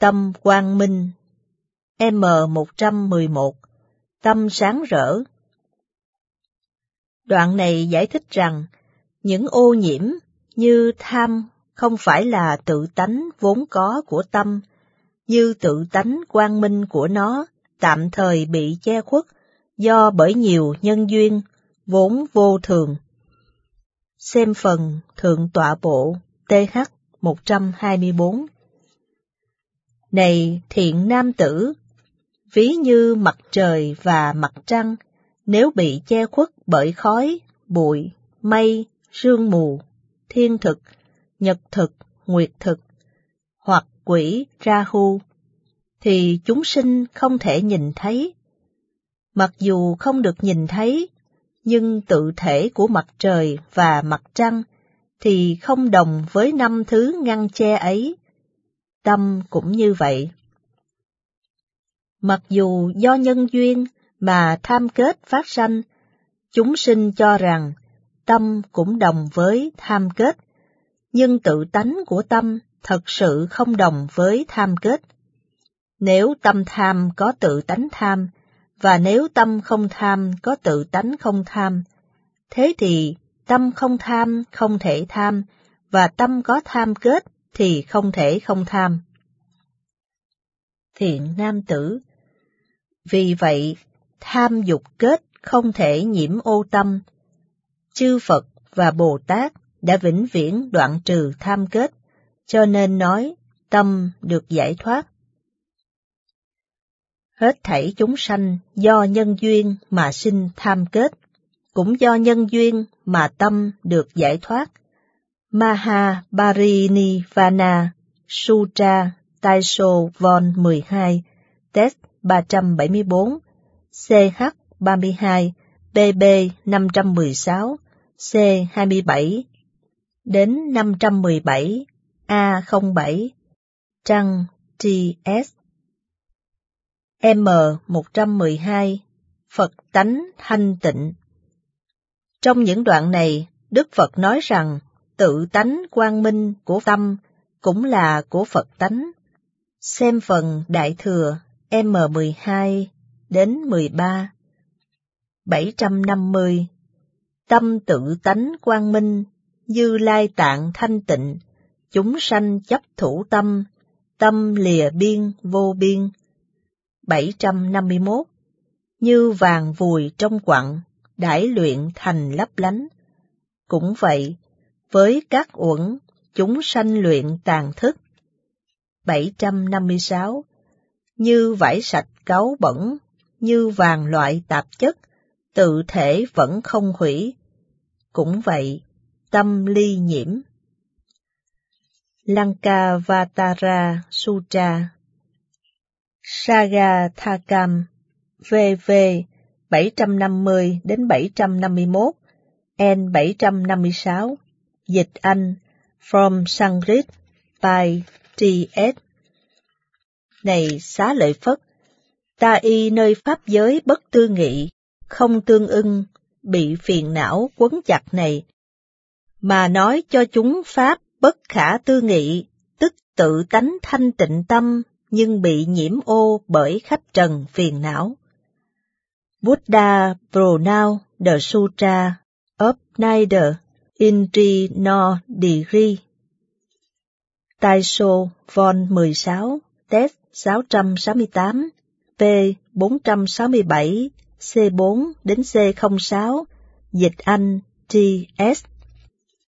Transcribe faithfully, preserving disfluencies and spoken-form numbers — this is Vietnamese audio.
tâm quang minh. M một trăm mười một, tâm sáng rỡ. Đoạn này giải thích rằng, những ô nhiễm như tham không phải là tự tánh vốn có của tâm, như tự tánh quang minh của nó tạm thời bị che khuất do bởi nhiều nhân duyên, vốn vô thường. Xem phần Thượng tọa bộ T H một trăm hai mươi bốn. Này thiện nam tử, ví như mặt trời và mặt trăng, nếu bị che khuất bởi khói, bụi, mây, sương mù, thiên thực, nhật thực, nguyệt thực, hoặc quỷ Rahu, thì chúng sinh không thể nhìn thấy. Mặc dù không được nhìn thấy, nhưng tự thể của mặt trời và mặt trăng thì không đồng với năm thứ ngăn che ấy. Tâm cũng như vậy. Mặc dù do nhân duyên mà tham kết phát sanh, chúng sinh cho rằng tâm cũng đồng với tham kết, nhưng tự tánh của tâm thật sự không đồng với tham kết. Nếu tâm tham có tự tánh tham, và nếu tâm không tham có tự tánh không tham, thế thì tâm không tham không thể tham, và tâm có tham kết thì không thể không tham. Thiện nam tử, vì vậy tham dục kết không thể nhiễm ô tâm. Chư Phật và Bồ Tát đã vĩnh viễn đoạn trừ tham kết, cho nên nói tâm được giải thoát. Hết thảy chúng sanh do nhân duyên mà sinh tham kết, cũng do nhân duyên mà tâm được giải thoát. Mahaparinirvana Sutra Taisho Von mười hai, Test ba trăm bảy mươi bốn, C H ba mươi hai, B B năm trăm mười sáu, C hai mươi bảy, đến năm trăm mười bảy, A không bảy, trang T S. M một trăm mười hai, Phật tánh thanh tịnh. Trong những đoạn này, Đức Phật nói rằng tự tánh quang minh của tâm cũng là của Phật tánh. Xem phần Đại Thừa M mười hai đến mười ba. bảy trăm năm mươi. Tâm tự tánh quang minh, Như Lai tạng thanh tịnh, chúng sanh chấp thủ tâm, tâm lìa biên vô biên. bảy trăm năm mươi mốt. Như vàng vùi trong quặng, đãi luyện thành lấp lánh. Cũng vậy, với các uẩn, chúng sanh luyện tàn thức. bảy trăm năm mươi sáu. Như vải sạch cáu bẩn, như vàng loại tạp chất, tự thể vẫn không hủy. Cũng vậy, tâm ly nhiễm. Lankavatara Sutra Sagathakam V V bảy trăm năm mươi đến bảy trăm năm mươi mốt, N bảy trăm năm mươi sáu, dịch Anh, From Sanskrit by T S. Này Xá Lợi Phất, ta y nơi pháp giới bất tư nghị, không tương ưng, bị phiền não quấn chặt này, mà nói cho chúng pháp bất khả tư nghị, tức tự tánh thanh tịnh tâm, nhưng bị nhiễm ô bởi khách trần phiền não. Buddha pronounce the Sutra of neither Indri nor degree. Taisho Von mười sáu, Test sáu trăm sáu mươi tám, P bốn trăm sáu mươi bảy, C bốn đến C không sáu, dịch Anh T S.